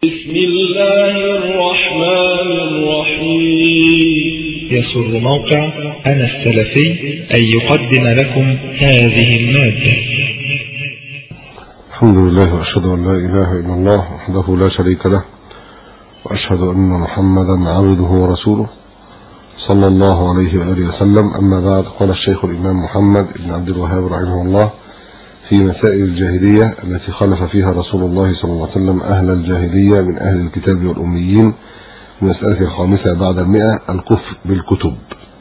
بسم الله الرحمن الرحيم. يسر موقع أنا السلفي أن يقدم لكم هذه المادة. الحمد لله وأشهد أن لا إله إلا الله وحده لا شريك له، وأشهد أن محمدا عبده ورسوله صلى الله عليه وآله وسلم. أما بعد، قال الشيخ الإمام محمد بن عبد الوهاب رحمه الله في مسائل الجاهلية التي خلف فيها رسول الله صلى الله عليه وسلم أهل الجاهلية من أهل الكتاب والأميين، المسألة الخامسة بعد 100: الكفر بالكتب.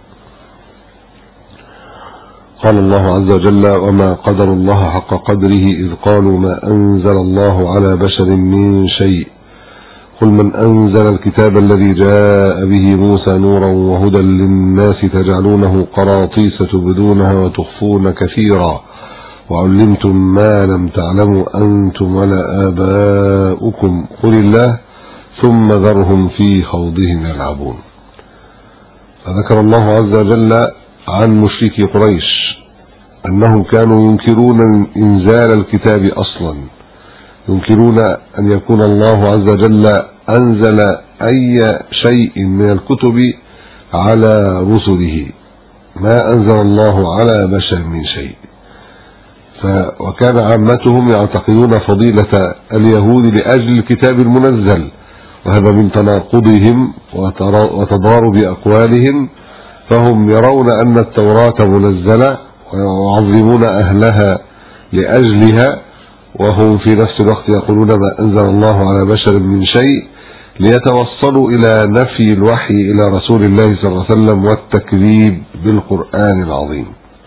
قال الله عز وجل: وما قدر الله حق قدره إذ قالوا ما أنزل الله على بشر من شيء قل من أنزل الكتاب الذي جاء به موسى نورا وهدى للناس تجعلونه قراطيس تبدونها وتخفون كثيرا وعلمتم ما لم تعلموا أنتم ولا آباؤكم قل الله ثم ذرهم في خوضهم يلعبون. فذكر الله عز وجل عن مشركي قريش أنهم كانوا ينكرون إنزال الكتاب أصلا، ينكرون أن يكون الله عز وجل أنزل أي شيء من الكتب على رسله، ما أنزل الله على بشر من شيء. وكان عامتهم يعتقدون فضيلة اليهود لأجل الكتاب المنزل، وهذا من تناقضهم وتضارب أقوالهم، فهم يرون أن التوراة منزلة ويعظمون أهلها لأجلها، وهم في نفس الوقت يقولون ما أنزل الله على بشر من شيء، ليتوصلوا إلى نفي الوحي إلى رسول الله صلى الله عليه وسلم والتكذيب بالقرآن العظيم.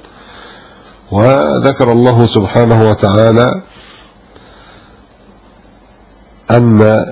وذكر الله سبحانه وتعالى أن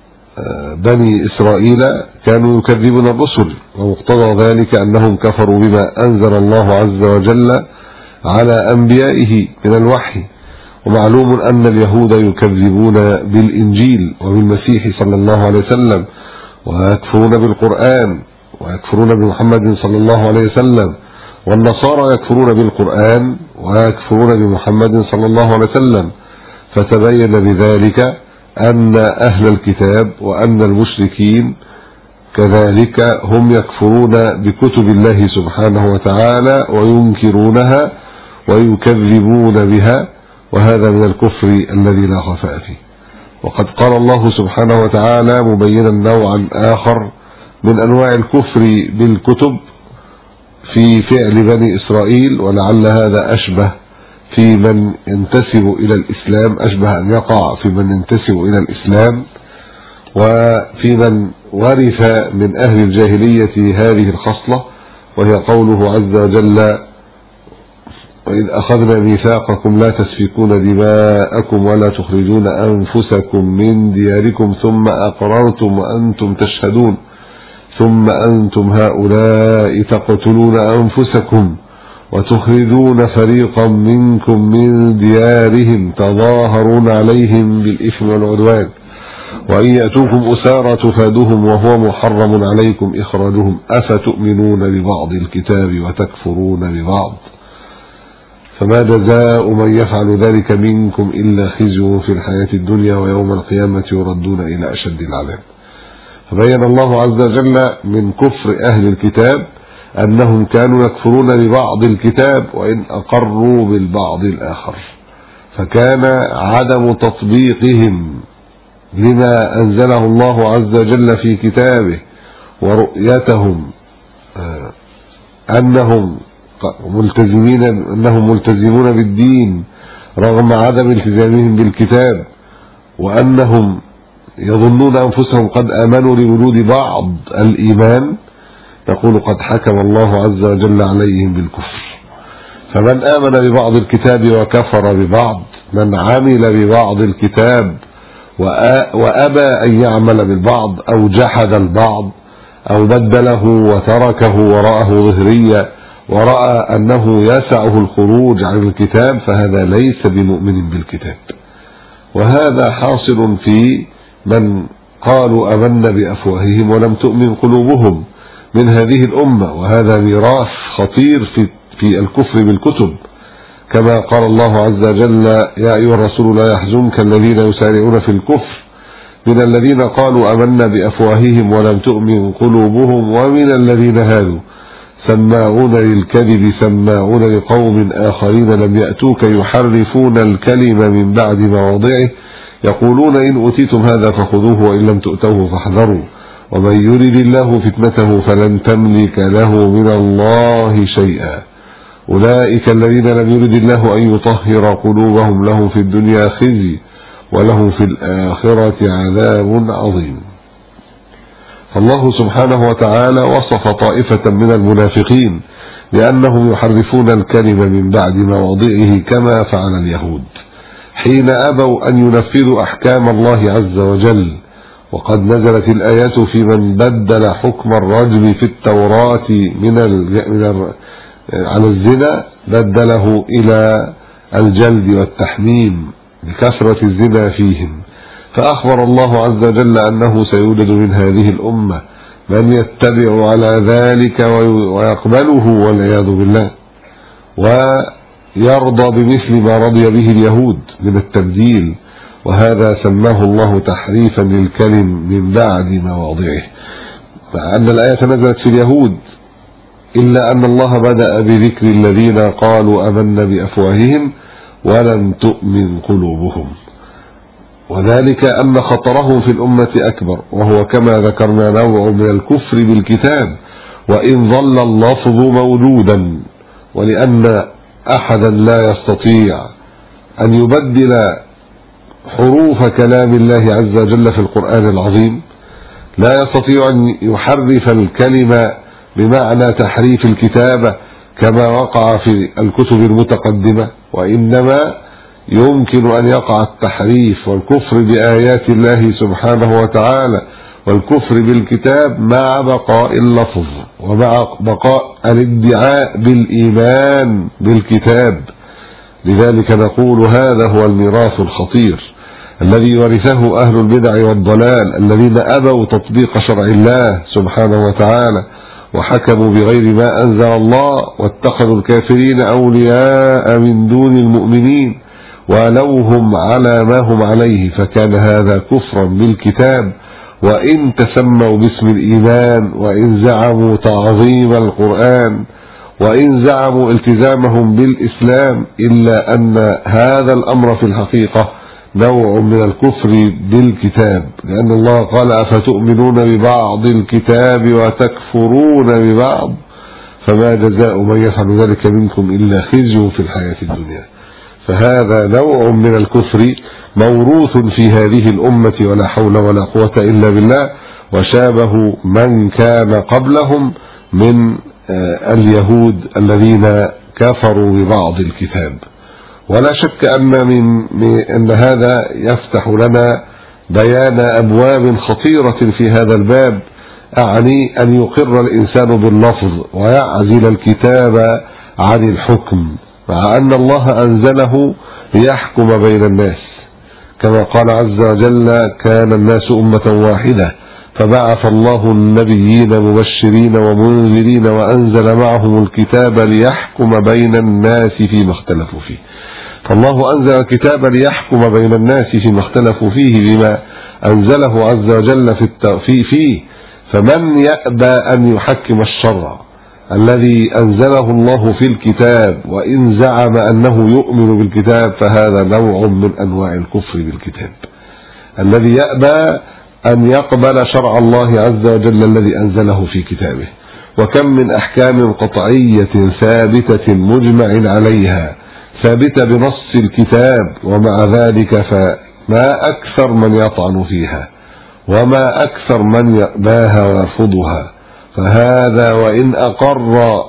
بني إسرائيل كانوا يكذبون الرسل، ومقتضى ذلك أنهم كفروا بما أنزل الله عز وجل على أنبيائه من الوحي. ومعلوم أن اليهود يكذبون بالإنجيل وبالمسيح صلى الله عليه وسلم، ويكفرون بالقرآن ويكفرون بمحمد صلى الله عليه وسلم، والنصارى يكفرون بالقرآن ويكفرون بمحمد صلى الله عليه وسلم. فتبين بذلك أن أهل الكتاب وأن المشركين كذلك هم يكفرون بكتب الله سبحانه وتعالى وينكرونها ويكذبون بها، وهذا من الكفر الذي لا خفاء فيه. وقد قال الله سبحانه وتعالى مبينا نوعا آخر من أنواع الكفر بالكتب في فعل بني إسرائيل، ولعل هذا أشبه في من ينتسب إلى الإسلام، أشبه أن يقع في من ينتسب إلى الإسلام وفي من ورث من أهل الجاهلية هذه الخصلة، وهي قوله عز وجل: وإذ أخذنا ميثاقكم لا تسفكون دماءكم ولا تخرجون أنفسكم من دياركم ثم أقررتم وأنتم تشهدون ثم أنتم هؤلاء تقتلون أنفسكم وتخرجون فريقا منكم من ديارهم تظاهرون عليهم بالإثم والعدوان وإن يأتوكم أسارى تفادوهم وهو محرم عليكم إخراجهم أفتؤمنون ببعض الكتاب وتكفرون ببعض فما جزاء من يفعل ذلك منكم إلا خزي في الحياة الدنيا ويوم القيامة يردون إلى أشد العذاب. فبين الله عز وجل من كفر أهل الكتاب أنهم كانوا يكفرون ببعض الكتاب وإن أقروا بالبعض الآخر، فكان عدم تطبيقهم لما أنزله الله عز وجل في كتابه ورؤيتهم أنهم ملتزمون بالدين رغم عدم التزامهم بالكتاب، وأنهم يظنون أنفسهم قد آمنوا لوجود بعض الإيمان، يقول قد حكم الله عز وجل عليهم بالكفر. فمن آمن ببعض الكتاب وكفر ببعض، من عمل ببعض الكتاب وأبى أن يعمل بالبعض أو جحد البعض أو بدله وتركه وراءه ظهرية ورأى أنه يسعه الخروج عن الكتاب، فهذا ليس بمؤمن بالكتاب. وهذا حاصل في من قالوا آمنا بأفواههم ولم تؤمن قلوبهم من هذه الأمة، وهذا ميراث خطير في الكفر بالكتب، كما قال الله عز وجل: يا أيها الرسول لا يحزنك الذين يسارعون في الكفر من الذين قالوا آمنا بأفواههم ولم تؤمن قلوبهم ومن الذين هادوا سماعون للكذب سماعون لقوم آخرين لم يأتوك يحرفون الكلم من بعد مواضعه يقولون إن أوتيتم هذا فخذوه وإن لم تؤتوه فاحذروا ومن يرد الله فتنته فلن تملك له من الله شيئا أولئك الذين لم يرد الله أن يطهر قلوبهم لهم في الدنيا خزي ولهم في الآخرة عذاب عظيم. فالله سبحانه وتعالى وصف طائفة من المنافقين لأنهم يحرفون الكلم من بعد مواضعه كما فعل اليهود حين أبوا أن ينفذوا أحكام الله عز وجل، وقد نزلت الآيات في من بدل حكم الرجم في التوراة على الزنا بدله إلى الجلد والتحميم لكثرة الزنا فيهم، فأخبر الله عز وجل أنه سيوجد من هذه الأمة من يتبع على ذلك ويقبله والعياذ بالله ويرضى بمثل ما رضي به اليهود من التبديل، وهذا سماه الله تحريفا للكلم من بعد مواضعه، مع أن الآية نزلت في اليهود إلا أن الله بدأ بذكر الذين قالوا آمنا بأفواههم ولم تؤمن قلوبهم، وذلك أن خطرهم في الأمة أكبر، وهو كما ذكرنا نوع من الكفر بالكتاب وإن ظل اللفظ موجودا، ولأن أحدا لا يستطيع أن يبدل حروف كلام الله عز وجل في القرآن العظيم، لا يستطيع أن يحرف الكلمة بمعنى تحريف الكتابة كما وقع في الكتب المتقدمة، وإنما يمكن أن يقع التحريف والكفر بآيات الله سبحانه وتعالى والكفر بالكتاب مع بقاء اللفظ ومع بقاء الادعاء بالإيمان بالكتاب. لذلك نقول هذا هو الميراث الخطير الذي ورثه أهل البدع والضلال الذين أبوا تطبيق شرع الله سبحانه وتعالى وحكموا بغير ما أنزل الله واتخذوا الكافرين أولياء من دون المؤمنين ولوهم على ما هم عليه، فكان هذا كفرا بالكتاب وإن تسموا باسم الإيمان وإن زعموا تعظيم القرآن وإن زعموا التزامهم بالإسلام، إلا أن هذا الأمر في الحقيقة نوع من الكفر بالكتاب، لأن الله قال أفتؤمنون ببعض الكتاب وتكفرون ببعض فما جزاء من يفعل ذلك منكم إلا خزي في الحياة الدنيا. فهذا نوع من الكفر موروث في هذه الأمة ولا حول ولا قوة إلا بالله، وشابه من كان قبلهم من اليهود الذين كفروا ببعض الكتاب. ولا شك أن هذا يفتح لنا بيان أبواب خطيرة في هذا الباب، أعني أن يقر الإنسان باللفظ ويعزل الكتاب عن الحكم، مع أن الله أنزله ليحكم بين الناس، كما قال عز وجل كان الناس أمة واحدة فبعث الله النبيين مبشرين ومنذرين وأنزل معهم الكتاب ليحكم بين الناس فيما اختلفوا فيه. فالله أنزل الكتاب ليحكم بين الناس فيما اختلفوا فيه بما أنزله عز وجل فيه، فمن يأبى أن يحكم الشرع الذي أنزله الله في الكتاب وإن زعم أنه يؤمن بالكتاب فهذا نوع من أنواع الكفر بالكتاب، الذي يأبى أن يقبل شرع الله عز وجل الذي أنزله في كتابه. وكم من أحكام قطعية ثابتة مجمع عليها ثابتة بنص الكتاب، ومع ذلك فما أكثر من يطعن فيها وما أكثر من يأباها ويرفضها، فهذا وإن أقر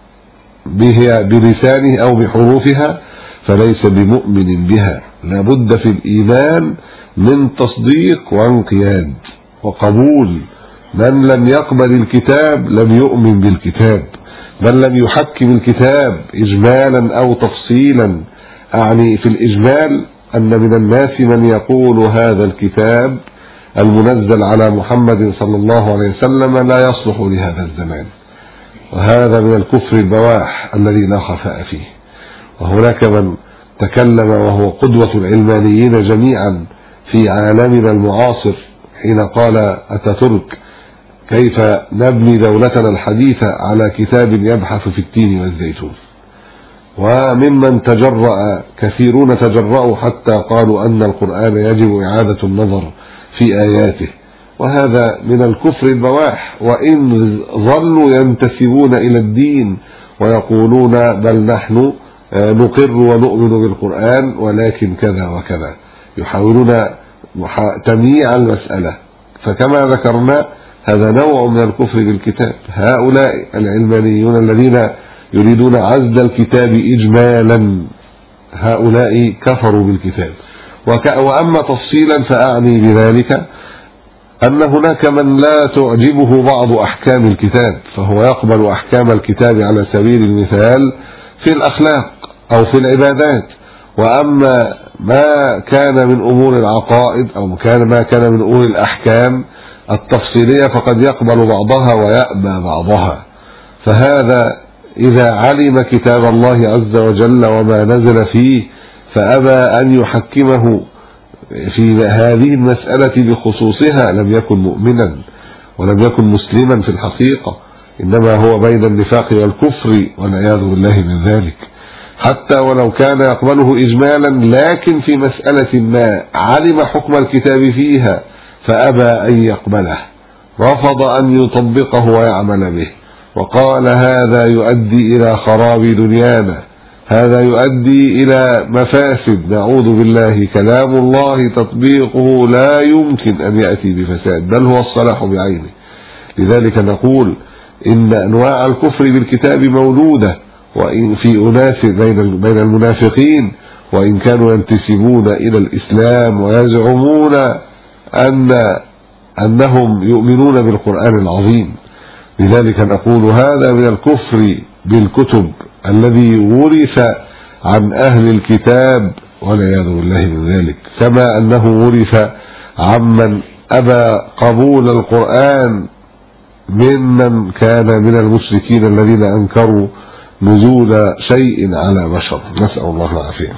بها بلسانه أو بحروفها فليس بمؤمن بها، لابد في الإيمان من تصديق وانقياد وقبول. من لم يقبل الكتاب لم يؤمن بالكتاب، من لم يحكم الكتاب إجمالا أو تفصيلا. أعني في الإجمال أن من الناس من يقول هذا الكتاب المنزل على محمد صلى الله عليه وسلم لا يصلح لهذا الزمان، وهذا من الكفر البواح الذي لا خفاء فيه. وهناك من تكلم وهو قدوة العلمانيين جميعا في عالمنا المعاصر حين قال أتاتورك كيف نبني دولتنا الحديثة على كتاب يبحث في التين والزيتون. وممن تجرأ كثيرون تجرأوا حتى قالوا أن القرآن يجب إعادة النظر في آياته، وهذا من الكفر البواح، وإن ظلوا ينتسبون إلى الدين ويقولون بل نحن نقر ونؤمن بالقرآن ولكن كذا وكذا، يحاولون تمييع المسألة. فكما ذكرنا هذا نوع من الكفر بالكتاب. هؤلاء العلمانيون الذين يريدون عزل الكتاب إجمالا هؤلاء كفروا بالكتاب. وأما تفصيلا فأعني بذلك أن هناك من لا تعجبه بعض أحكام الكتاب، فهو يقبل أحكام الكتاب على سبيل المثال في الأخلاق أو في العبادات، وأما ما كان من أمور العقائد أو ما كان من أمور الأحكام التفصيلية فقد يقبل بعضها ويأبى بعضها. فهذا إذا علم كتاب الله عز وجل وما نزل فيه فأبى أن يحكمه في هذه المسألة بخصوصها لم يكن مؤمنا ولم يكن مسلما في الحقيقة، إنما هو بين النفاق والكفر والعياذ بالله من ذلك. حتى ولو كان يقبله إجمالا لكن في مسألة ما علم حكم الكتاب فيها فأبى أن يقبله، رفض أن يطبقه ويعمل به، وقال هذا يؤدي إلى خراب دنيانا، هذا يؤدي إلى مفاسد نعوذ بالله، كلام الله تطبيقه لا يمكن أن يأتي بفساد بل هو الصلاح بعينه. لذلك نقول إن أنواع الكفر بالكتاب مولودة وإن في أناس بين المنافقين، وإن كانوا ينتسبون إلى الإسلام ويزعمون أنهم يؤمنون بالقرآن العظيم. لذلك نقول هذا من الكفر بالكتب الذي ورث عن أهل الكتاب والعياذ بالله من ذلك، كما أنه ورث عمن أبى قبول القرآن ممن كان من المشركين الذين أنكروا نزول شيء على بشر، نسأل الله العافية.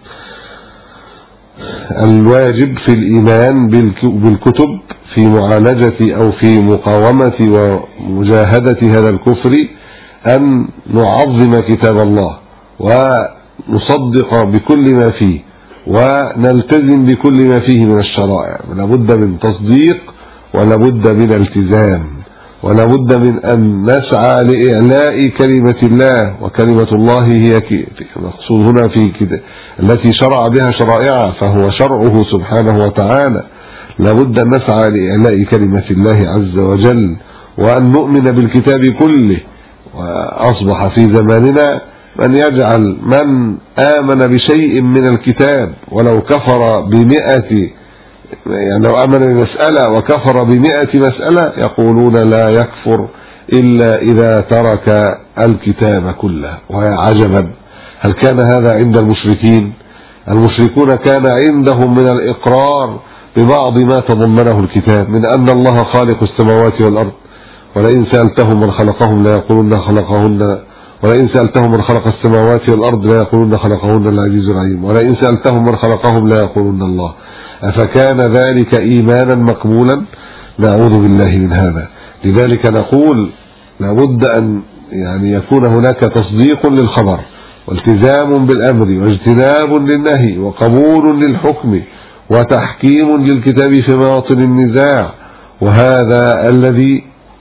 الواجب في الإيمان بالكتب في معالجة أو في مقاومة ومجاهدة هذا الكفر أن نعظم كتاب الله ونصدق بكل ما فيه ونلتزم بكل ما فيه من الشرائع. لابد من تصديق ولابد من التزام ولابد من أن نسعى لإعلاء كلمة الله، وكلمة الله هي مقصود هنا في التي شرع بها شرائعه فهو شرعه سبحانه وتعالى. لابد أن نسعى لإعلاء كلمة الله عز وجل وأن نؤمن بالكتاب كله. وأصبح في زماننا من يجعل من آمن بشيء من الكتاب ولو كفر ب100، يعني لو آمن بمسألة وكفر ب100 مسألة يقولون لا يكفر إلا إذا ترك الكتاب كله. ويا عجبا، هل كان هذا عند المشركين؟ المشركون كان عندهم من الإقرار ببعض ما تضمنه الكتاب من أن الله خالق السماوات والأرض، ولئن سألتهم من خلقهم لا يقولون خلقهن، ولئن سألتهم من خلق السماوات والأرض لا يقولون خلقهن العزيز العليم، ولئن سألتهم من خلقهم لا يقولون الله. أفكان ذلك إيمانا مقبولا؟ نعوذ بالله من هذا. لذلك نقول لابد أن يكون هناك تصديق للخبر والتزام بالأمر واجتناب للنهي وقبول للحكم وتحكيم للكتاب في مواطن النزاع، وهذا الذي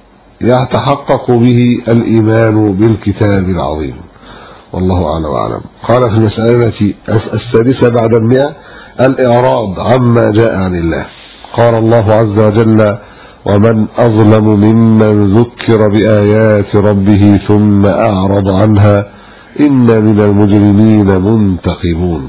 يتحقق به الإيمان بالكتاب العظيم. والله أعلم وأعلم. قال في المسألة 6 بعد 100 الإعراض عما جاء عن الله. قال الله عز وجل ومن أظلم ممن ذكر بآيات ربه ثم أعرض عنها إن من المجرمين منتقمون.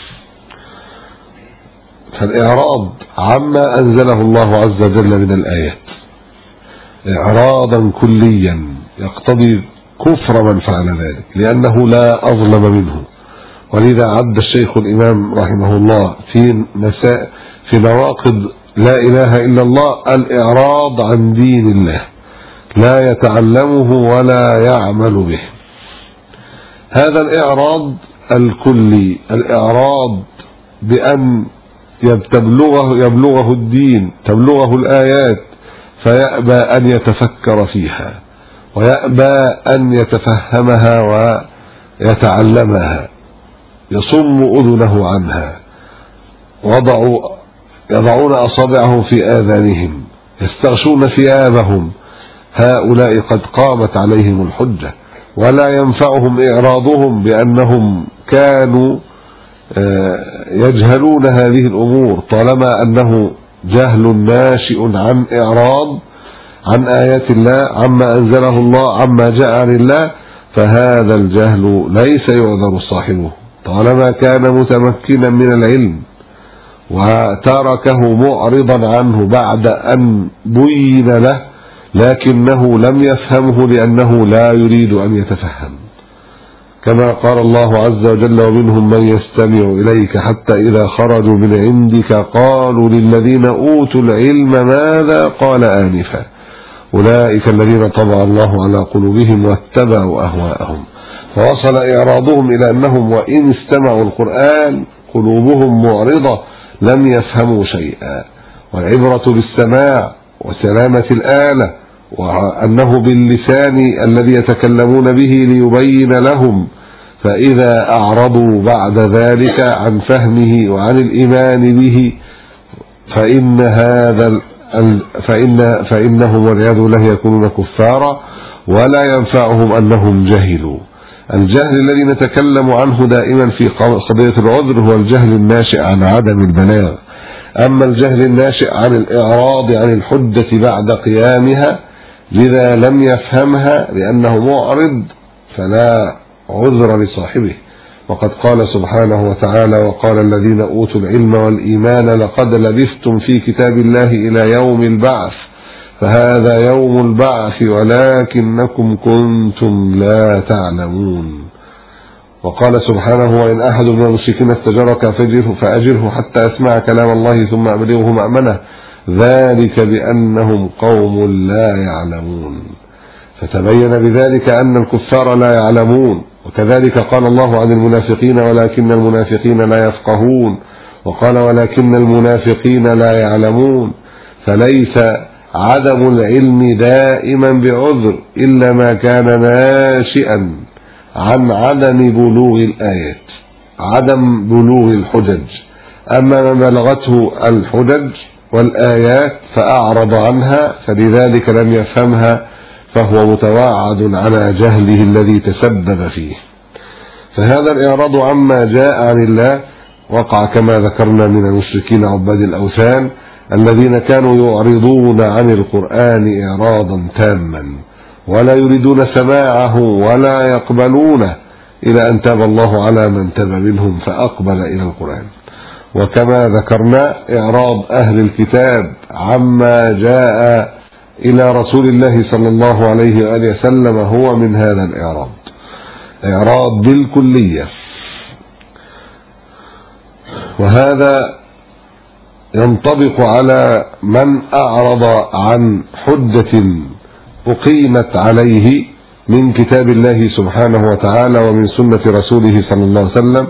فالإعراض عما أنزله الله عز وجل من الآيات إعراضا كليا يقتضي كفر من فعل ذلك لأنه لا أظلم منه. ولذا عد الشيخ الإمام رحمه الله في نواقض لا إله إلا الله الإعراض عن دين الله، لا يتعلمه ولا يعمل به. هذا الإعراض الكلي، الإعراض بأن يبلغه الدين، تبلغه الآيات، فيأبى أن يتفكر فيها ويأبى أن يتفهمها ويتعلمها، يصم أذنه عنها، يضعون أصابعهم في آذانهم، يستغشون ثيابهم. هؤلاء قد قامت عليهم الحجة، ولا ينفعهم إعراضهم بأنهم كانوا يجهلون هذه الأمور، طالما أنه جهل ناشئ عن إعراض عن آيات الله، عما أنزله الله، عما جاء عن الله، فهذا الجهل ليس يعذر صاحبه طالما كان متمكنا من العلم وتركه معرضا عنه بعد أن بين له، لكنه لم يفهمه لأنه لا يريد أن يتفهم. كما قال الله عز وجل: ومنهم من يستمع إليك حتى إذا خرجوا من عندك قالوا للذين أوتوا العلم ماذا قال آنفا أولئك الذين طبع الله على قلوبهم واتبعوا أهواءهم. فوصل إعراضهم إلى أنهم وإن استمعوا القرآن قلوبهم معرضة لم يفهموا شيئا، والعبرة بالسماع وسلامة الآلة، وأنه باللسان الذي يتكلمون به ليبين لهم، فإذا أعرضوا بعد ذلك عن فهمه وعن الإيمان به فإنهم والعياذ بالله يكونون كفارا، ولا ينفعهم أنهم جهلوا. الجهل الذي نتكلم عنه دائما في قضية العذر هو الجهل الناشئ عن عدم البلاغ. أما الجهل الناشئ عن الإعراض عن الحجة بعد قيامها لذا لم يفهمها لأنه معرض، فلا عذر لصاحبه. وقد قال سبحانه وتعالى: وقال الذين أوتوا العلم والإيمان لقد لبثتم في كتاب الله إلى يوم البعث فهذا يوم البعث ولكنكم كنتم لا تعلمون. وقال سبحانه: وإن أحد من المشركين استجارك فأجره حتى يسمع كلام الله ثم أبلغه مأمنه ذلك بأنهم قوم لا يعلمون. فتبين بذلك أن الكفار لا يعلمون. وكذلك قال الله عن المنافقين: ولكن المنافقين لا يفقهون. وقال: ولكن المنافقين لا يعلمون. فليس عدم العلم دائما بعذر إلا ما كان ناشئا عن عدم بلوغ الآيات، عدم بلوغ الحجج. أما من بلغته الحجج والآيات فأعرض عنها فلذلك لم يفهمها، فهو متوعد على جهله الذي تسبب فيه. فهذا الإعراض عما جاء عن الله وقع كما ذكرنا من المشركين عباد الأوثان الذين كانوا يعرضون عن القرآن إعراضا تاما ولا يريدون سماعه ولا يقبلونه، إلى أن تاب الله على من تاب منهم فأقبل إلى القرآن. وكما ذكرنا إعراض أهل الكتاب عما جاء إلى رسول الله صلى الله عليه وآله وسلم هو من هذا الإعراض، إعراض بالكلية. وهذا ينطبق على من أعرض عن حجة أقيمت عليه من كتاب الله سبحانه وتعالى ومن سنة رسوله صلى الله عليه وسلم،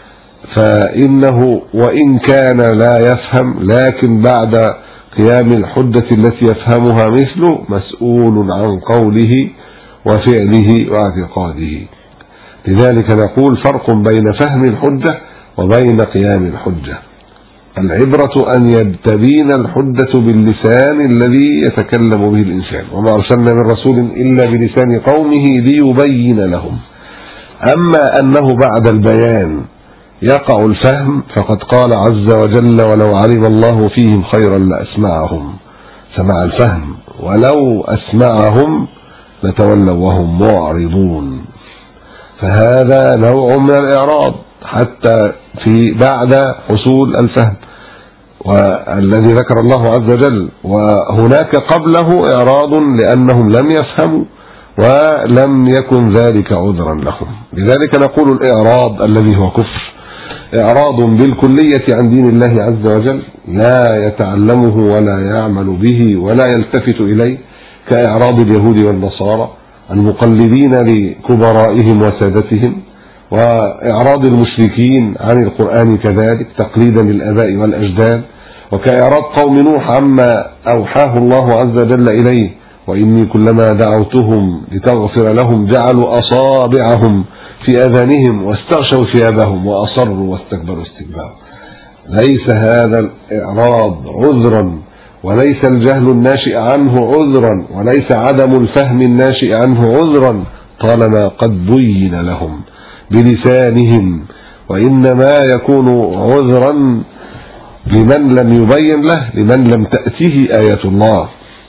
فإنه وإن كان لا يفهم لكن بعد قيام الحجة التي يفهمها مثله مسؤول عن قوله وفعله واعتقاده. لذلك نقول فرق بين فهم الحجة وبين قيام الحجة. العبرة أن تبين الحجة باللسان الذي يتكلم به الإنسان، وما أرسلنا من رسول إلا بلسان قومه ليبين لهم. أما أنه بعد البيان يقع الفهم فقد قال عز وجل: ولو علم الله فيهم خيرا لأسمعهم، سمع الفهم، ولو أسمعهم لتولوا وهم معرضون. فهذا نوع من الإعراض حتى في بعد حصول الفهم، والذي ذكر الله عز وجل. وهناك قبله إعراض لأنهم لم يفهموا ولم يكن ذلك عذرا لهم. لذلك نقول الإعراض الذي هو كفر إعراض بالكلية عن دين الله عز وجل، لا يتعلمه ولا يعمل به ولا يلتفت إليه، كإعراض اليهود والنصارى المقلدين لكبرائهم وسادتهم وإعراض المشركين عن القرآن كذلك تقليدا للآباء والأجداد، وكإعراض قوم نوح عما أوحاه الله عز وجل إليه: وإني كلما دعوتهم لتغفر لهم جعلوا أصابعهم في آذانهم واستغشوا ثيابهم وأصروا واستكبروا استكبارا. ليس هذا الإعراض عذرا، وليس الجهل الناشئ عنه عذرا، وليس عدم الفهم الناشئ عنه عذرا، طالما قد بين لهم بلسانهم، وإنما يكون عذرا لمن لم يبين له، لمن لم تأتيه آية الله.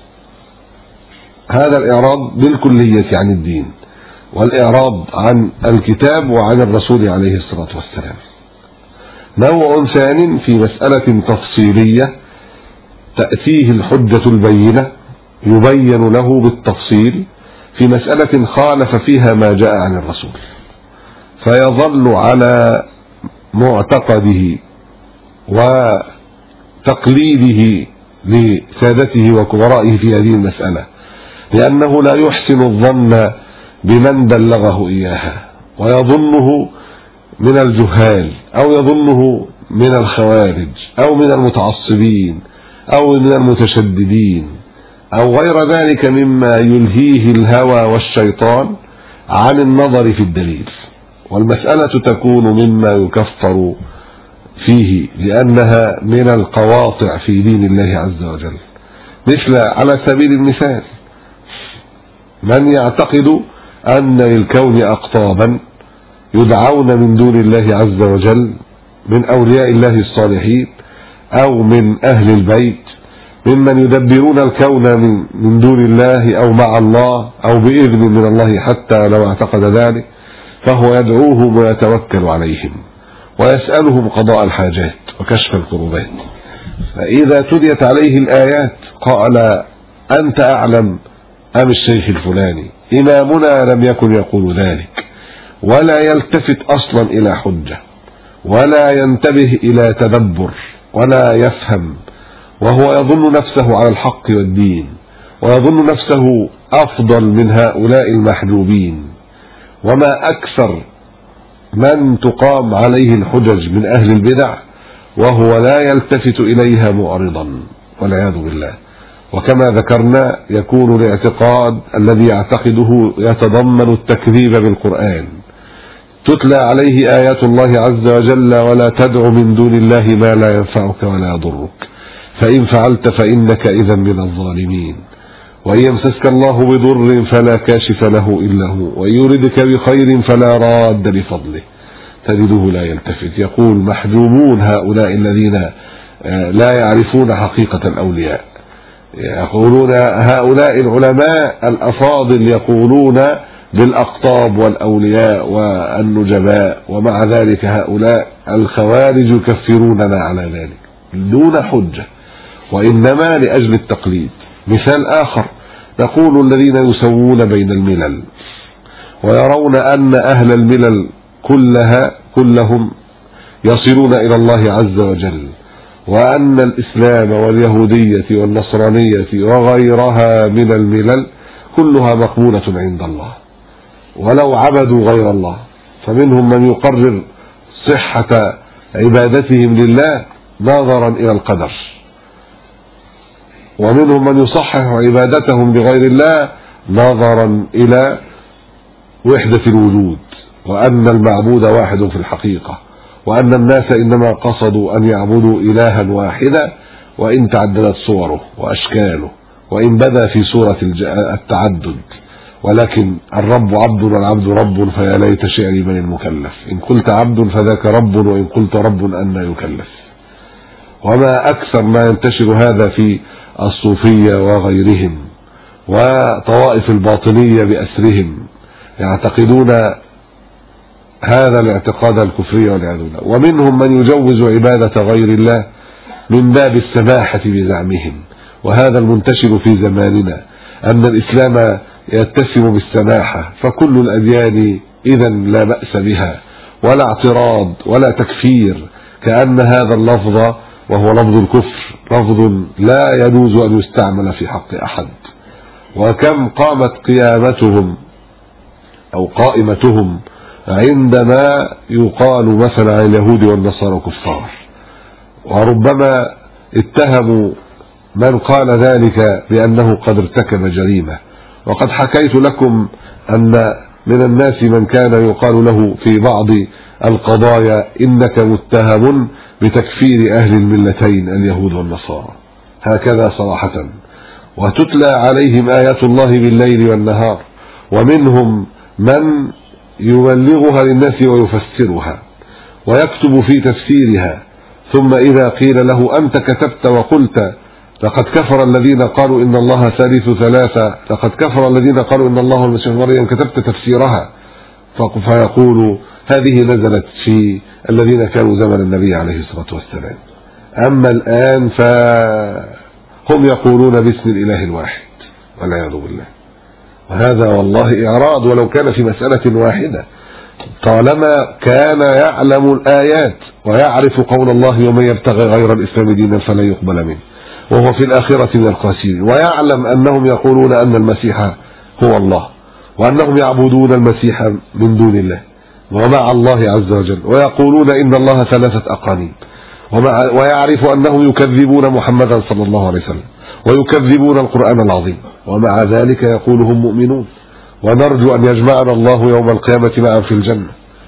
هذا الإعراض بالكلية عن الدين، والإعراض عن الكتاب وعن الرسول عليه الصلاة والسلام. نوع ثاني في مسألة تفصيلية تأتيه الحجة البينة يبين له بالتفصيل في مسألة خالف فيها ما جاء عن الرسول، فيظل على معتقده وتقليده لسادته وكبرائه في هذه المسألة، لأنه لا يحسن الظن بمن بلغه إياها، ويظنه من الجهال، أو يظنه من الخوارج، أو من المتعصبين، أو من المتشددين، أو غير ذلك مما يلهيه الهوى والشيطان عن النظر في الدليل. والمسألة تكون مما يكفر فيه لأنها من القواطع في دين الله عز وجل. مثل على سبيل المثال من يعتقد أن للكون أقطابا يدعون من دون الله عز وجل من أولياء الله الصالحين أو من أهل البيت، ممن يدبرون الكون من دون الله أو مع الله أو بإذن من الله حتى لو اعتقد ذلك، فهو يدعوهم ويتوكل عليهم ويسألهم قضاء الحاجات وكشف الكروبات. فإذا تليت عليه الآيات قال: أنت أعلم أم الشيخ الفلاني؟ إمامنا لم يكن يقول ذلك، ولا يلتفت أصلا إلى حجة، ولا ينتبه إلى تدبر، ولا يفهم، وهو يظن نفسه على الحق والدين، ويظن نفسه أفضل من هؤلاء المحجوبين. وما أكثر من تقام عليه الحجج من أهل البدع وهو لا يلتفت إليها معرضا والعياذ بالله. وكما ذكرنا يكون الاعتقاد الذي يعتقده يتضمن التكذيب بالقرآن. تتلى عليه آيات الله عز وجل: ولا تدع من دون الله ما لا ينفعك ولا يضرك، فإن فعلت فإنك إذا من الظالمين، وإن يمسسك الله بضر فلا كاشف له إلا هو، وإن يردك بخير فلا راد لفضله. تجده لا يلتفت. يقول محجوبون هؤلاء الذين لا يعرفون حقيقة الأولياء. يقولون هؤلاء العلماء الأفاضل يقولون بالأقطاب والأولياء والنجباء، ومع ذلك هؤلاء الخوارج يكفروننا على ذلك دون حجة، وإنما لأجل التقليد. مثال آخر: نقول الذين يسوون بين الملل ويرون أن أهل الملل كلهم يصلون إلى الله عز وجل، وأن الإسلام واليهودية والنصرانية وغيرها من الملل كلها مقبولة عند الله ولو عبدوا غير الله. فمنهم من يقرر صحة عبادتهم لله نظرا إلى القدر، ومنهم من يصحح عبادتهم لغير الله نظرا إلى وحدة الوجود، وأن المعبود واحد في الحقيقة، وأن الناس إنما قصدوا أن يعبدوا إلها واحدا وإن تعددت صوره وأشكاله، وإن بدا في صورة التعدد، ولكن الرب عبد والعبد رب، فيا ليت شعري من المكلف، إن قلت عبد فذاك رب، وإن قلت رب أن يكلف. وما أكثر ما ينتشر هذا في الصوفية وغيرهم وطوائف الباطنية بأسرهم، يعتقدون هذا الاعتقاد الكفري والعياذ بالله. ومنهم من يجوز عبادة غير الله من باب السماحة بزعمهم، وهذا المنتشر في زماننا، أن الإسلام يتسم بالسماحة، فكل الأديان إذن لا بأس بها ولا اعتراض ولا تكفير، كأن هذا اللفظ وهو لفظ الكفر لفظ لا يجوز أن يستعمل في حق أحد. وكم قامت قيامتهم أو قائمتهم عندما يقال مثلا عن اليهود والنصارى كفار، وربما اتهموا من قال ذلك بأنه قد ارتكب جريمة. وقد حكيت لكم أن من الناس من كان يقال له في بعض القضايا إنك متهم بتكفير أهل الملتين اليهود والنصارى، هكذا صراحة، وتتلى عليهم آيات الله بالليل والنهار، ومنهم من يبلغها للناس ويفسرها ويكتب في تفسيرها، ثم إذا قيل له أنت كتبت وقلت لقد كفر الذين قالوا إن الله ثالث ثلاثة، لقد كفر الذين قالوا إن الله المسيح ابن مريم، كتبت تفسيرها، فيقول هذه نزلت في الذين كانوا زمن النبي عليه الصلاة والسلام، أما الآن فهم يقولون باسم الإله الواحد والعياذ بالله. وهذا والله إعراض ولو كان في مسألة واحدة، طالما كان يعلم الآيات ويعرف قول الله ومن يبتغي غير الإسلام دينا فلا يقبل منه وهو في الآخرة من الخاسرين، ويعلم أنهم يقولون أن المسيح هو الله وأنهم يعبدون المسيح من دون الله ومع الله عز وجل، ويقولون إن الله ثلاثة أقانيم، ويعرف أنهم يكذبون محمدا صلى الله عليه وسلم ويكذبون القرآن العظيم، ومع ذلك يقول هم مؤمنون ونرجو أن يجمعنا الله يوم القيامة معا في الجنة،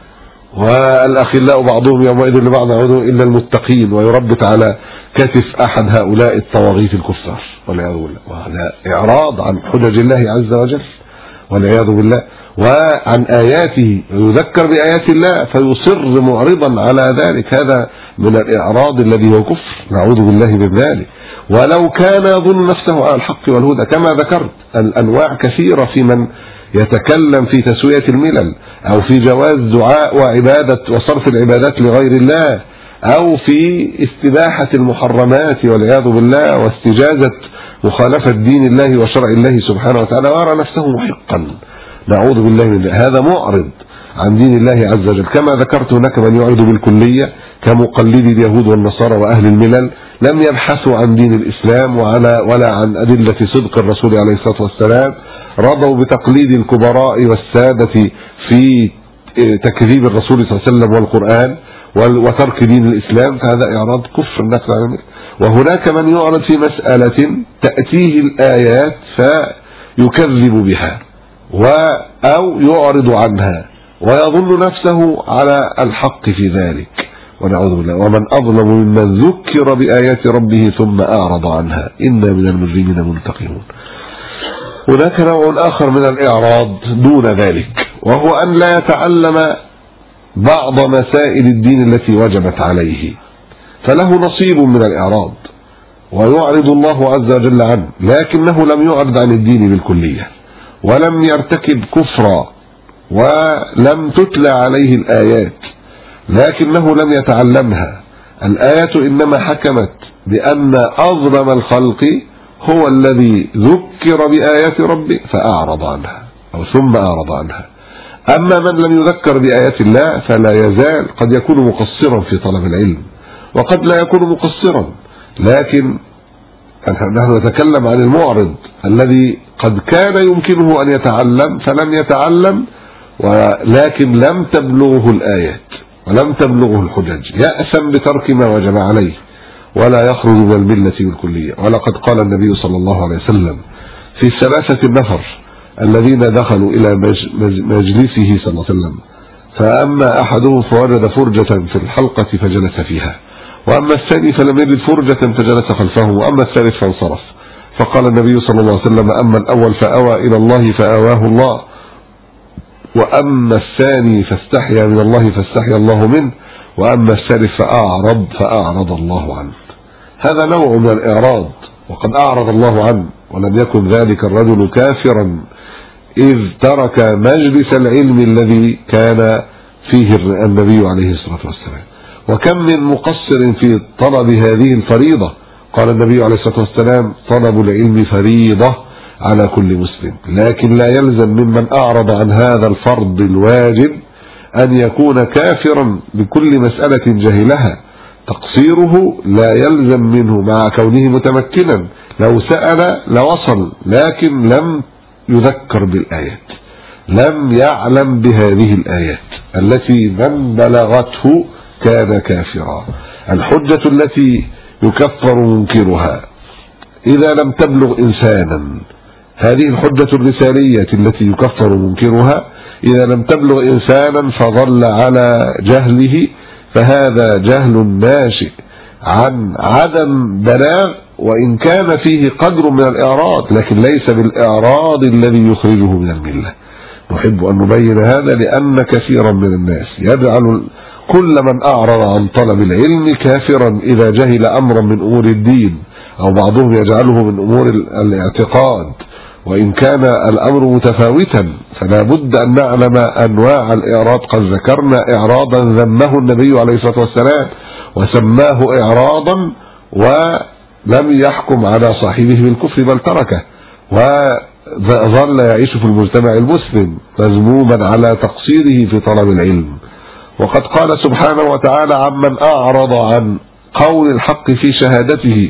والأخلاء بعضهم يومئذ لبعض عدو إلا المتقين، ويربط على كتف أحد هؤلاء الطواغيت الكفار والعياذ بالله. وهذا إعراض عن حجج الله عز وجل والعياذ بالله وعن آياته، ويذكر بآيات الله فيصر معرضا على ذلك، هذا من الإعراض الذي هو كفر، نعوذ بالله من ذلك. ولو كان يظن نفسه على الحق والهدى، كما ذكرت الأنواع كثيرة في من يتكلم في تسوية الملل، أو في جواز دعاء وعبادة وصرف العبادات لغير الله، أو في استباحة المحرمات والعياذ بالله واستجازة مخالفة دين الله وشرع الله سبحانه وتعالى، ويرى نفسه محقا، نعوذ بالله من ذلك. هذا معرض عن دين الله عز وجل. كما ذكرت هناك من يعرض بالكلية كمقلدي اليهود والنصارى وأهل الملل، لم يبحثوا عن دين الإسلام ولا عن أدلة صدق الرسول عليه الصلاة والسلام، رضوا بتقليد الكبراء والسادة في تكذيب الرسول صلى الله عليه وسلم والقرآن وترك دين الإسلام، فهذا إعراض كفر النقل عنه. وهناك من يعرض في مسألة تأتيه الآيات فيكذب بها أو يعرض عنها ويظن نفسه على الحق في ذلك، ونعوذ بالله. ومن أظلم ممن ذكر بآيات ربه ثم أعرض عنها إنا من المجرمين منتقمون. هناك نوع آخر من الإعراض دون ذلك، وهو أن لا يتعلم بعض مسائل الدين التي وجبت عليه، فله نصيب من الإعراض ويعرض الله عز وجل عنه، لكنه لم يعرض عن الدين بالكلية، ولم يرتكب كفرا، ولم تتلى عليه الآيات، لكنه لم يتعلمها. الآيات إنما حكمت بأن أظلم الخلق هو الذي ذكر بآيات ربه فأعرض عنها أو ثم أعرض عنها. أما من لم يذكر بآيات الله فلا يزال قد يكون مقصرا في طلب العلم وقد لا يكون مقصرا، لكن نحن نتكلم عن المعرض الذي قد كان يمكنه أن يتعلم فلم يتعلم، ولكن لم تبلغه الآيات ولم تبلغه الحجج، يأثم بترك ما وجب عليه ولا يخرج من الملة بالكلية. ولقد قال النبي صلى الله عليه وسلم في الثلاثة النفر الذين دخلوا إلى مجلسه صلى الله عليه وسلم، فأما أحدهم فوجد فرجة في الحلقة فجلس فيها، وأما الثاني فلم يجد فرجة فجلس خلفه، وأما الثالث فانصرف. فقال النبي صلى الله عليه وسلم أما الأول فأوى إلى الله فآواه الله، وأما الثاني فاستحيا من الله فاستحيا الله منه، وأما الثالث فأعرض الله عنه. هذا نوع من الإعراض وقد أعرض الله عنه، ولم يكن ذلك الرجل كافرا إذ ترك مجلس العلم الذي كان فيه النبي عليه الصلاة والسلام. وكم من مقصر في طلب هذه الفريضة، قال النبي عليه الصلاة والسلام طلب العلم فريضة على كل مسلم، لكن لا يلزم ممن أعرض عن هذا الفرض الواجب أن يكون كافرا بكل مسألة جهلها. تقصيره لا يلزم منه مع كونه متمكنا، لو سأل لوصل، لكن لم يذكر بالآيات. لم يعلم بهذه الآيات التي من بلغته كان كافرا. الحجة التي يكفر منكرها إذا لم تبلغ إنسانا، هذه الحجة الرسالية التي يكفر منكرها إذا لم تبلغ إنسانا فظل على جهله، فهذا جهل ناشئ عن عدم بلاغ، وإن كان فيه قدر من الإعراض لكن ليس بالإعراض الذي يخرجه من الملة. نحب أن نبين هذا لأن كثيرا من الناس يجعل كل من أعرض عن طلب العلم كافرا إذا جهل أمرا من أمور الدين، أو بعضهم يجعله من أمور الاعتقاد، وإن كان الأمر متفاوتا فلا بد أن نعلم أنواع الإعراض. قد ذكرنا إعراضا ذمه النبي عليه الصلاة والسلام وسماه إعراضا ولم يحكم على صاحبه بالكفر بل تركه، وظل يعيش في المجتمع المسلم مذموما على تقصيره في طلب العلم. وقد قال سبحانه وتعالى عمن أعرض عن قول الحق في شهادته،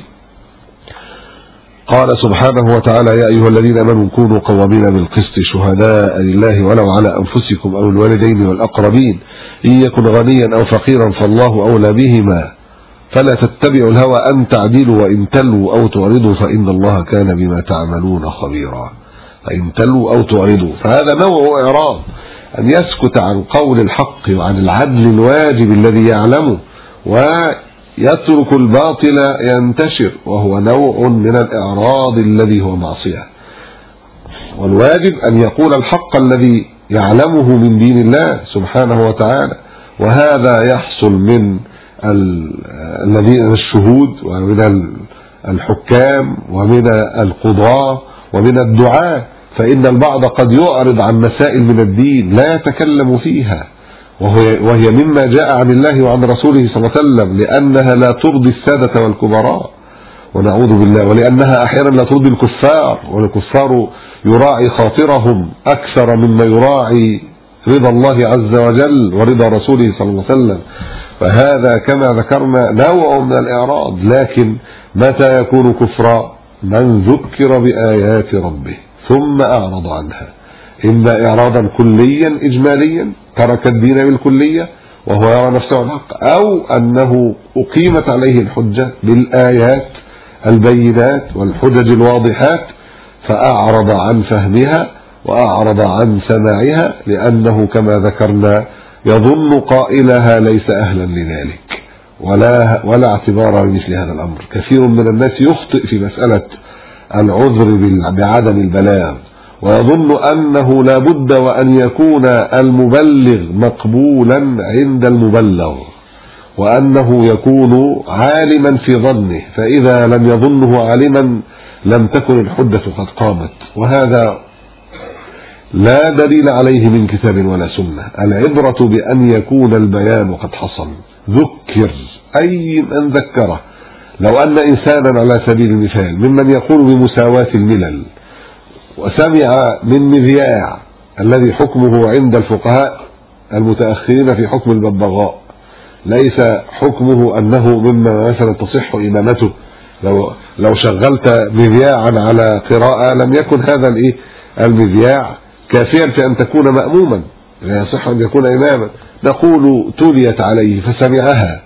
قال سبحانه وتعالى يا أيها الذين آمنوا كونوا قوامين بالقسط شهداء لله ولو على أنفسكم أو الوالدين والأقربين إن يكن غنيا أو فقيرا فالله أولى بهما فلا تتبعوا الهوى أن تعدلوا وإن تلوا أو تعرضوا فإن الله كان بما تعملون خبيرا. فإن تلوا أو تعرضوا، فهذا نوع إعراض، أن يسكت عن قول الحق وعن العدل الواجب الذي يعلمه ويترك الباطل ينتشر، وهو نوع من الإعراض الذي هو معصية. والواجب أن يقول الحق الذي يعلمه من دين الله سبحانه وتعالى، وهذا يحصل من الذين الشهود ومن الحكام ومن القضاة ومن الدعاة، فإن البعض قد يعرض عن مسائل من الدين لا يتكلم فيها، وهي مما جاء عن الله وعن رسوله صلى الله عليه وسلم، لأنها لا ترضي السادة والكبراء ونعوذ بالله، ولأنها أحيانا لا ترضي الكفار، والكفار يراعي خاطرهم أكثر مما يراعي رضا الله عز وجل ورضا رسوله صلى الله عليه وسلم. فهذا كما ذكرنا نوع من الإعراض، لكن متى يكون كفرا؟ من ذكر بآيات ربه ثم أعرض عنها، إما إعراضا كليا إجماليا ترك الدين بالكلية وهو يرى نفسه الحق، أو أنه أقيمت عليه الحجة بالآيات البينات والحجج الواضحات فأعرض عن فهمها وأعرض عن سماعها، لأنه كما ذكرنا يظن قائلها ليس أهلا لذلك ولا اعتبار لمثل هذا الأمر. كثير من الناس يخطئ في مسألة العذر بعدم البلاغ، ويظن أنه لا بد وأن يكون المبلغ مقبولا عند المبلغ، وأنه يكون عالما في ظنه، فإذا لم يظنه عالما لم تكن الحجة قد قامت، وهذا لا دليل عليه من كتاب ولا سنة. العبرة بأن يكون البيان قد حصل. ذكر أي من ذكره. لو أن إنسانا على سبيل المثال ممن يقول بمساواة الملل وسمع من مذياع الذي حكمه عند الفقهاء المتأخرين في حكم الببغاء، ليس حكمه أنه مما مثلا تصح إمامته، لو شغلت مذياعا على قراءة لم يكن هذا المذياع كافيا في أن تكون مأموما، لا يصح أن يكون إماما. نقول تليت عليه فسمعها،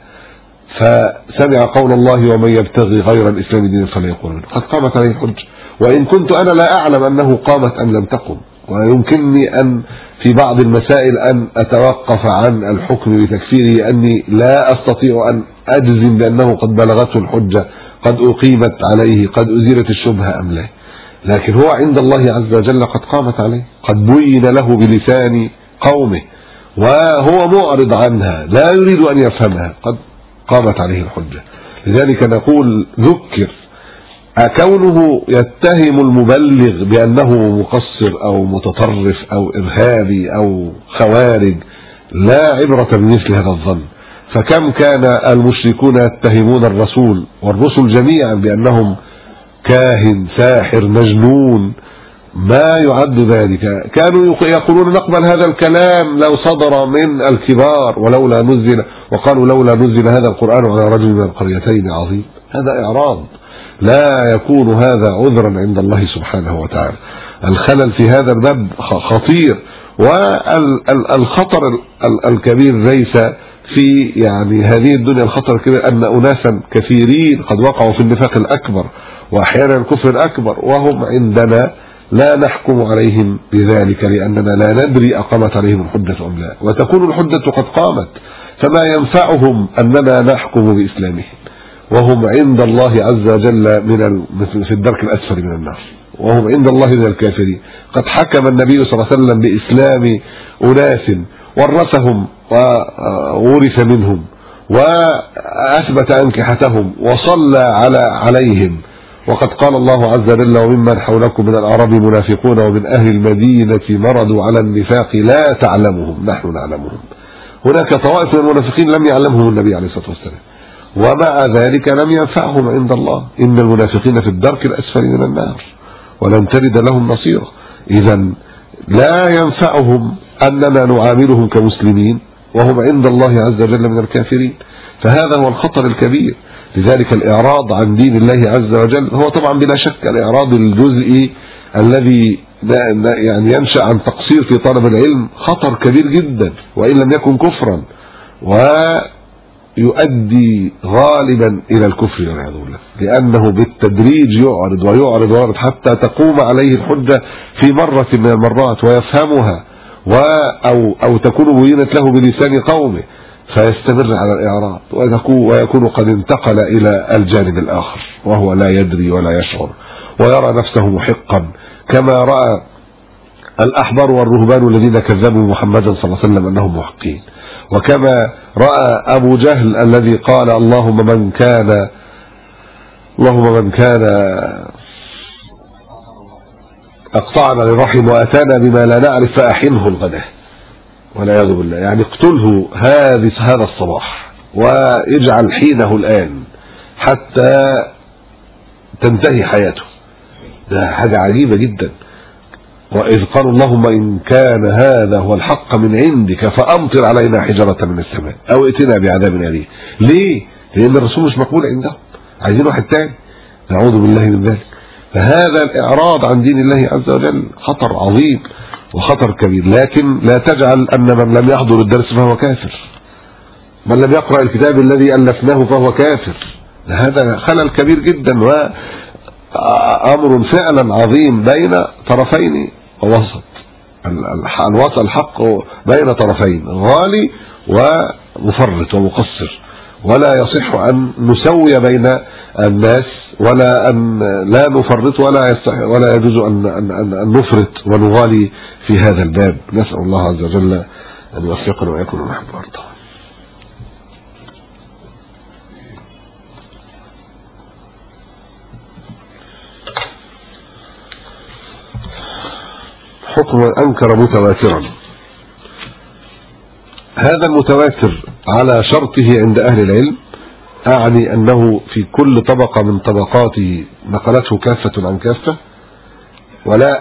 فسمع قول الله ومن يبتغي غير الإسلام دينا فلا يقبل منه، قد قامت عليه الحجة. وإن كنت أنا لا أعلم أنه قامت أم لم تقم، ويمكنني أن في بعض المسائل أن أتوقف عن الحكم بتكفيره، لأني لا أستطيع أن أجزم بأنه قد بلغته الحجة، قد أقيمت عليه، قد أزيلت الشبهة أم لا، لكن هو عند الله عز وجل قد قامت عليه، قد بين له بلسان قومه وهو معرض عنها لا يريد أن يفهمها، قد قامت عليه الحجة. لذلك نقول ذكر. كونه يتهم المبلغ بأنه مقصر أو متطرف أو إرهابي أو خوارج لا عبرة بمثل هذا الظن. فكم كان المشركون يتهمون الرسول والرسل جميعا بأنهم كاهن ساحر مجنون، ما يعد ذلك. كانوا يقولون نقبل هذا الكلام لو صدر من الكبار ولولا نزل، وقالوا لولا نزل هذا القرآن على رجل من القريتين عظيم. هذا إعراض، لا يكون هذا عذرا عند الله سبحانه وتعالى. الخلل في هذا الباب خطير، والخطر الكبير ليس في يعني هذه الدنيا، الخطر الكبير أن أناسا كثيرين قد وقعوا في النفاق الأكبر وأحيانا الكفر الأكبر وهم عندنا لا نحكم عليهم بذلك، لأننا لا ندري أقامت عليهم الحجة أم لا، وتكون الحجة قد قامت، فما ينفعهم أننا نحكم بإسلامهم وهم عند الله عز وجل في الدرك الأسفل من النار، وهم عند الله من الكافرين. قد حكم النبي صلى الله عليه وسلم بإسلام أناس ورثهم وورث منهم وأثبت أنكحتهم وصلى عليهم، وقد قال الله عز وجل: وممن حولكم من الأعراب منافقون ومن أهل المدينة مرضوا على النفاق لا تعلمهم نحن نعلمهم. هناك طوائف من المنافقين لم يعلمهم النبي عليه الصلاة والسلام، ومع ذلك لم ينفعهم عند الله. إن المنافقين في الدرك الأسفل من النار ولن تجد لهم نصيرا. إذا لا ينفعهم أننا نعاملهم كمسلمين وهم عند الله عز وجل من الكافرين، فهذا هو الخطر الكبير. لذلك الإعراض عن دين الله عز وجل هو طبعا بلا شك الإعراض الجزئي الذي يعني ينشأ عن تقصير في طلب العلم خطر كبير جدا، وإن لم يكن كفرا، ويؤدي غالبا إلى الكفر والعياذ بالله، لأنه بالتدريج يعرض حتى تقوم عليه الحجة في مرة من المرات ويفهمها أو تكون بينت له بلسان قومه فيستمر على الإعراض ويكون قد انتقل إلى الجانب الآخر وهو لا يدري ولا يشعر ويرى نفسه محقا، كما رأى الأحبار والرهبان الذين كذبوا محمدا صلى الله عليه وسلم أنهم محقين، وكما رأى أبو جهل الذي قال: اللهم من كان اقطعنا للرحم وأتانا بما لا نعرف فأحنه الغداء، والعياذ بالله. يعني اقتله هذا الصباح واجعل حينه الآن حتى تنتهي حياته. ده حاجة عجيبة جدا. وإذ قالوا: اللهم إن كان هذا هو الحق من عندك فأمطر علينا حجرة من السماء أو ائتنا بعذاب أليم. ليه؟ لأن الرسول مش مقبول عندهم، عايزين واحد تاني. نعوذ بالله من ذلك. فهذا الإعراض عن دين الله عز وجل خطر عظيم وخطر كبير. لكن لا تجعل أن من لم يحضر الدرس فهو كافر، من لم يقرأ الكتاب الذي ألفناه فهو كافر. هذا خلل كبير جدا وأمر فعلا عظيم بين طرفين ووسط. الحق بين طرفين غالي ومفرط ومقصر، ولا يصح أن نسوي بين الناس ولا أن لا نفرط ولا يجوز أن نفرط ونغالي في هذا الباب. نسأل الله عز وجل أن يوفقنا ويكون نحن برضه. حكم أنكر متواترا. هذا المتواتر على شرطه عند أهل العلم، أعني أنه في كل طبقة من طبقاته نقلته كافة عن كافة، ولا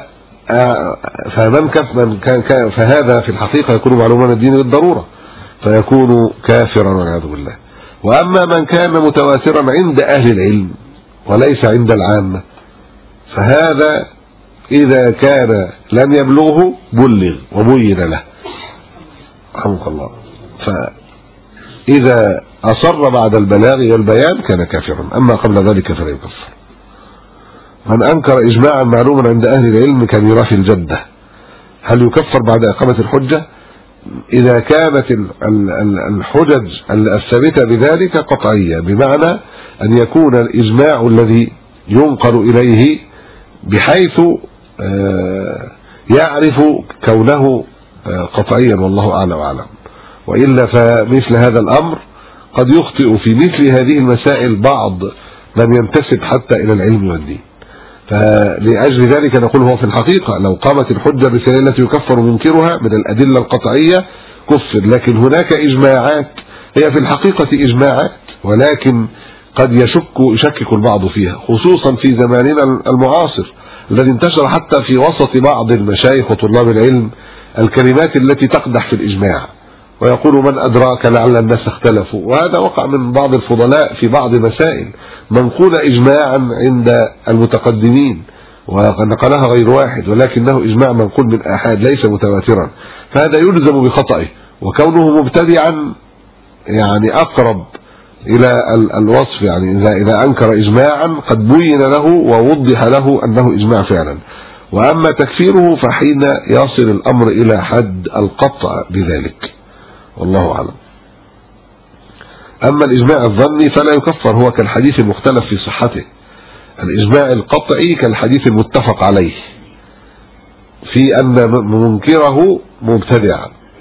فهذا في الحقيقة يكون معلوما من الدين بالضرورة فيكون كافرا والعياذ بالله. وأما من كان متواترا عند أهل العلم وليس عند العامة، فهذا إذا كان لم يبلغه بلغ وبين له رحمك الله، فإذا أصر بعد البلاغ والبيان كان كافرا، أما قبل ذلك فلا يكفر. من أنكر إجماعا معلوما عند أهل العلم كميراث الجدة، هل يكفر بعد إقامة الحجة؟ إذا كانت الحجج الثابتة بذلك قطعية، بمعنى أن يكون الإجماع الذي ينقل إليه بحيث يعرف كونه قطعيا، والله أعلم وأعلم. وإلا فمثل هذا الأمر قد يخطئ في مثل هذه المسائل بعض من ينتسب حتى إلى العلم والدين. فلأجل ذلك نقول هو في الحقيقة لو قامت الحجة بالسنة التي يكفر منكرها من الأدلة القطعية كفر، لكن هناك إجماعات هي في الحقيقة إجماعات، ولكن قد يشكك البعض فيها، خصوصا في زماننا المعاصر الذي انتشر حتى في وسط بعض المشايخ وطلاب العلم الكلمات التي تقدح في الإجماع، ويقول من أدراك لعل الناس اختلفوا. وهذا وقع من بعض الفضلاء في بعض مسائل منقول إجماعا عند المتقدمين، ونقلها غير واحد، ولكنه إجماع منقول من آحاد ليس متواترا، فهذا يلزم بخطئه، وكونه مبتدعا يعني أقرب إلى الوصف، يعني إذا أنكر إجماعا قد بين له ووضح له أنه إجماع فعلا. وأما تكفيره فحين يصل الأمر إلى حد القطع بذلك، والله أعلم. أما الإجماع الظني فلا يكفر، هو كالحديث المختلف في صحته. الإجماع القطعي كالحديث المتفق عليه في أن منكره مبتدع،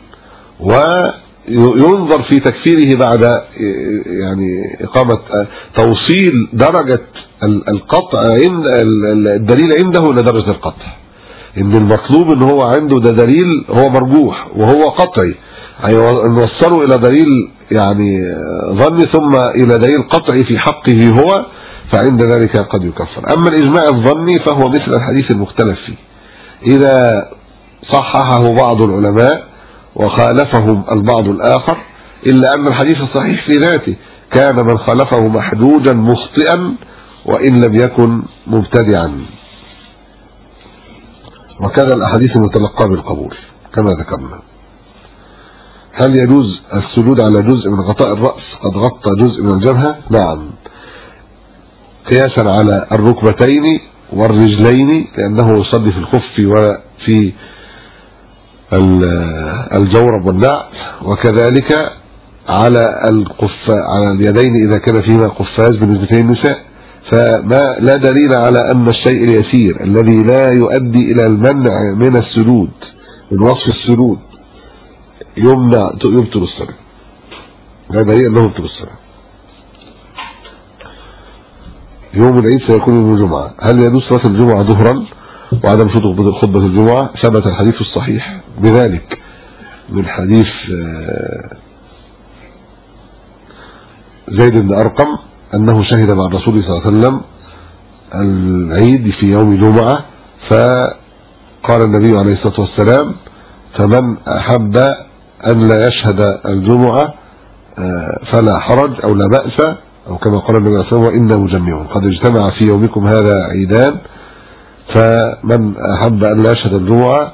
وينظر في تكفيره بعد يعني إقامة توصيل درجة القطع عند الدليل عنده إلى درجة القطع، إن المطلوب إن هو عنده ده دليل هو مرجوح وهو قطعي، نوصله إلى دليل يعني ظني ثم إلى دليل قطعي في حقه هو، فعند ذلك قد يكفر. أما الإجماع الظني فهو مثل الحديث المختلف فيه، إذا صححه بعض العلماء وخالفهم البعض الآخر، إلا أن الحديث الصحيح في ذاته كان من خالفه محجوجا مخطئا وإن لم يكن مبتدعا، وكذا الأحاديث المتلقاة بالقبول كما ذكرنا. هل يجوز السجود على جزء من غطاء الرأس قد غطى جزء من الجبهة؟ نعم، قياسا على الركبتين والرجلين، لأنه يصلي في الخف وفي الجورب والنعل، وكذلك على على اليدين إذا كان فيهما قفاز بالنسبة للنساء. فما لا دليل على أن الشيء اليسير الذي لا يؤدي إلى المنع من السجود من وصف السجود يبطل الصلاة، لا دليل أنه يبطل الصلاة. يوم العيد سيكون يوم الجمعة، هل يجوز صلاة الجمعة ظهرا وعدم شروط خطبة الجمعة؟ ثبت الحديث الصحيح بذلك من حديث زيد بن أرقم أنه شهد مع الرسول صلى الله عليه وسلم العيد في يوم جمعة، فقال النبي عليه الصلاة والسلام: فمن أحب أن لا يشهد الجمعة فلا حرج أو لا بأس، أو كما قال النبي صلى الله عليه وسلم: وإنا مجمعون قد اجتمع في يومكم هذا عيدان، فمن أحب أن لا يشهد الجمعة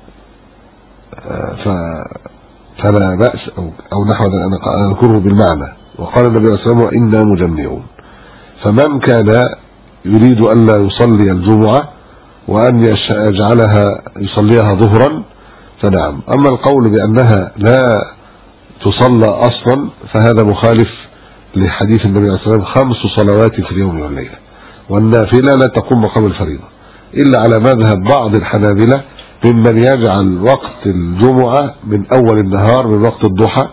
فلا بأس، أو نحو أنا أذكره بالمعنى. وقال النبي صلى الله عليه وسلم: وإنا مجمعون. فمن كان يريد أن لا يصلي الجمعة وأن يجعلها يصليها ظهرا فنعم. أما القول بأنها لا تصلى أصلا فهذا مخالف لحديث النبي صلى الله عليه وسلم: 5 صلوات في اليوم والليلة، والنافلة لا تقوم مقام الفريضة، إلا على مذهب بعض الحنابلة ممن يجعل وقت الجمعة من أول النهار من وقت الضحى،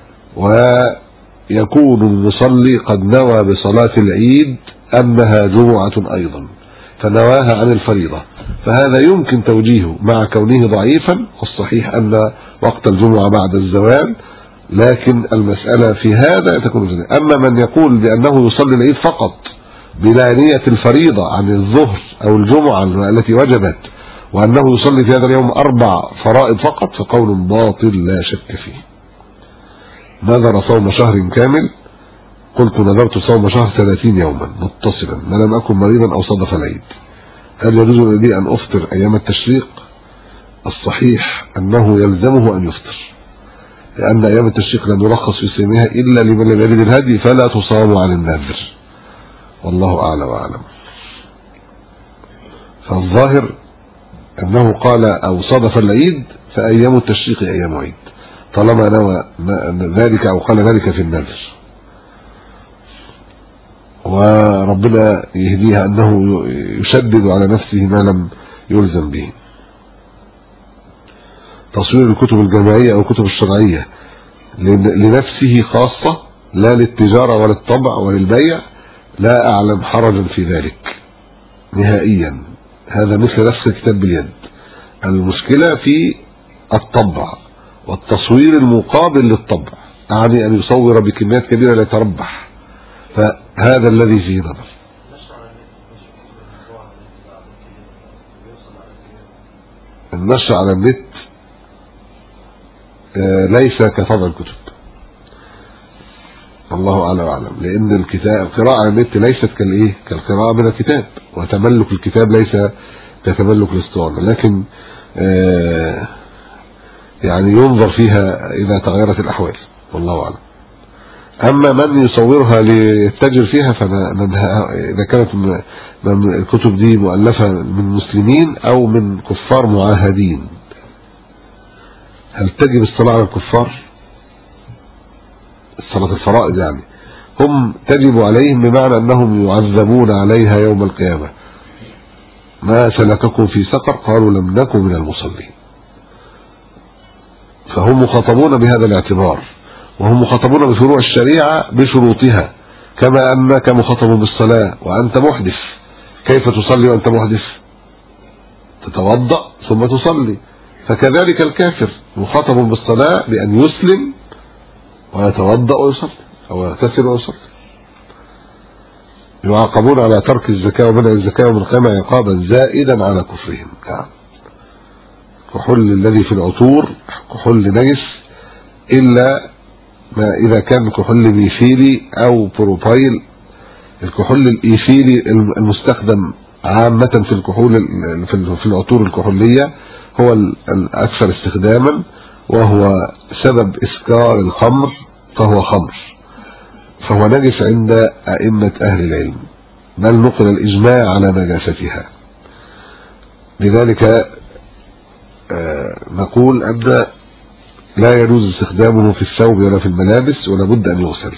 ويكون المصلي قد نوى بصلاة العيد أنها جمعة أيضا فنواها عن الفريضة، فهذا يمكن توجيهه مع كونه ضعيفا، والصحيح أن وقت الجمعة بعد الزوال، لكن المسألة في هذا تكون جديدة. أما من يقول بأنه يصلي العيد فقط بلا نية الفريضة عن الظهر أو الجمعة التي وجبت، وأنه يصلي في هذا اليوم 4 فرائض فقط، فقول باطل لا شك فيه. نذر صوم شهر كامل، قلت نذرت صوم شهر 30 يوما متصلا ما لم أكن مريضا أو صدف العيد، هل يجوز لي أن أفطر أيام التشريق؟ الصحيح أنه يلزمه أن يفطر، لأن أيام التشريق لم يرخص في صيامها إلا لمن لم يجد الهدي، فلا تصام عن النذر، والله أعلم وأعلم. فالظاهر أنه قال أو صادف العيد فأيام التشريق أيام عيد، طالما نوى ذلك أو قال ذلك في النذر، وربنا يهديها أنه يشدد على نفسه ما لم يلزم به. تصوير الكتب الجامعية أو الكتب الشرعية لنفسه خاصة، لا للتجارة ولا الطبع ولا البيع، لا أعلم حرجا في ذلك نهائيا، هذا مثل نفس الكتاب باليد. المشكلة في الطبع والتصوير المقابل للطبع، يعني أن يصور بكميات كبيرة لا يتربح، فهذا الذي فيه نظر. النشر على النت ليس كطبع الكتب، والله أعلى وأعلم، لأن القراءة على النت ليست كالقراءة من الكتاب، وتملك الكتاب ليس كتملك الاسطوانة، لكن يعني ينظر فيها إذا تغيرت الأحوال والله أعلم. أما من يصورها ليتجر فيها إذا كانت الكتب دي مؤلفة من مسلمين أو من كفار معاهدين، هل تجب الصلاة على الكفار؟ الصلاة الفرائض يعني هم تجب عليهم بمعنى أنهم يعذبون عليها يوم القيامة. ما سلككم في سقر؟ قالوا لم نكن من المصلين. فهم مخاطبون بهذا الاعتبار، وهم مخاطبون بفروع الشريعة بشروطها، كما أنك مخاطب بالصلاة وأنت محدث. كيف تصلي وأنت محدث؟ تتوضأ ثم تصلي. فكذلك الكافر مخاطب بالصلاة بأن يسلم ويتوضأ ويصلي أو يغتسل ويصلي. يعاقبون على ترك الزكاة ومنع الزكاة ومن قام عقابا زائدا على كفرهم. كحول الذي في العطور كحول نجس، إلا ما إذا كان كحول ميثيلي أو بروبايل. الكحول الإيثيلي المستخدم عامة في الكحول في العطور الكحولية هو الأكثر استخداما، وهو سبب إسكار الخمر، فهو نجس عند أئمة أهل العلم، بل نقل الإجماع على نجاستها. لذلك نقول أن لا يجوز استخدامه في الثوب ولا في الملابس، ولا بد أن يغسل.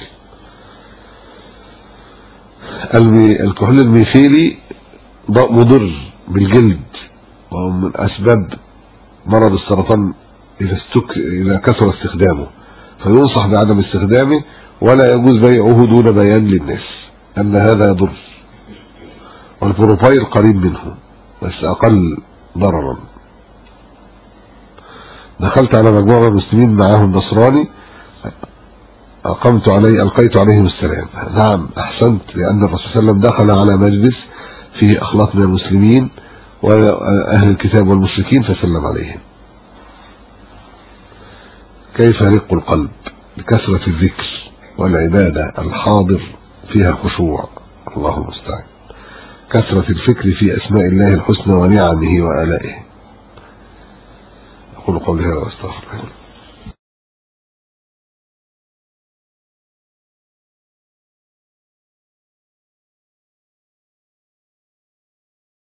الكحول الميثيلي مضر بالجلد، ومن أسباب مرض السرطان إذا كثر استخدامه، فينصح بعدم استخدامه، ولا يجوز بيعه دون بيان للناس أن هذا يضر. والبروبايل قريب منه بس أقل ضررا. دخلت على مجموعة من المسلمين معاهم نصراني، ألقيت عليهم السلام. نعم أحسنت، لأن الرسول صلى الله عليه وسلم دخل على مجلس فيه أخلاط من المسلمين وأهل الكتاب والمشركين فسلم عليهم. كيف يرق القلب بكثرة الذكر والعبادة الحاضر فيها الخشوع؟ الله المستعان. كثرة الفكر في أسماء الله الحسنى ونعمه وآلائه. أقول قولي هذا واستغفر الله.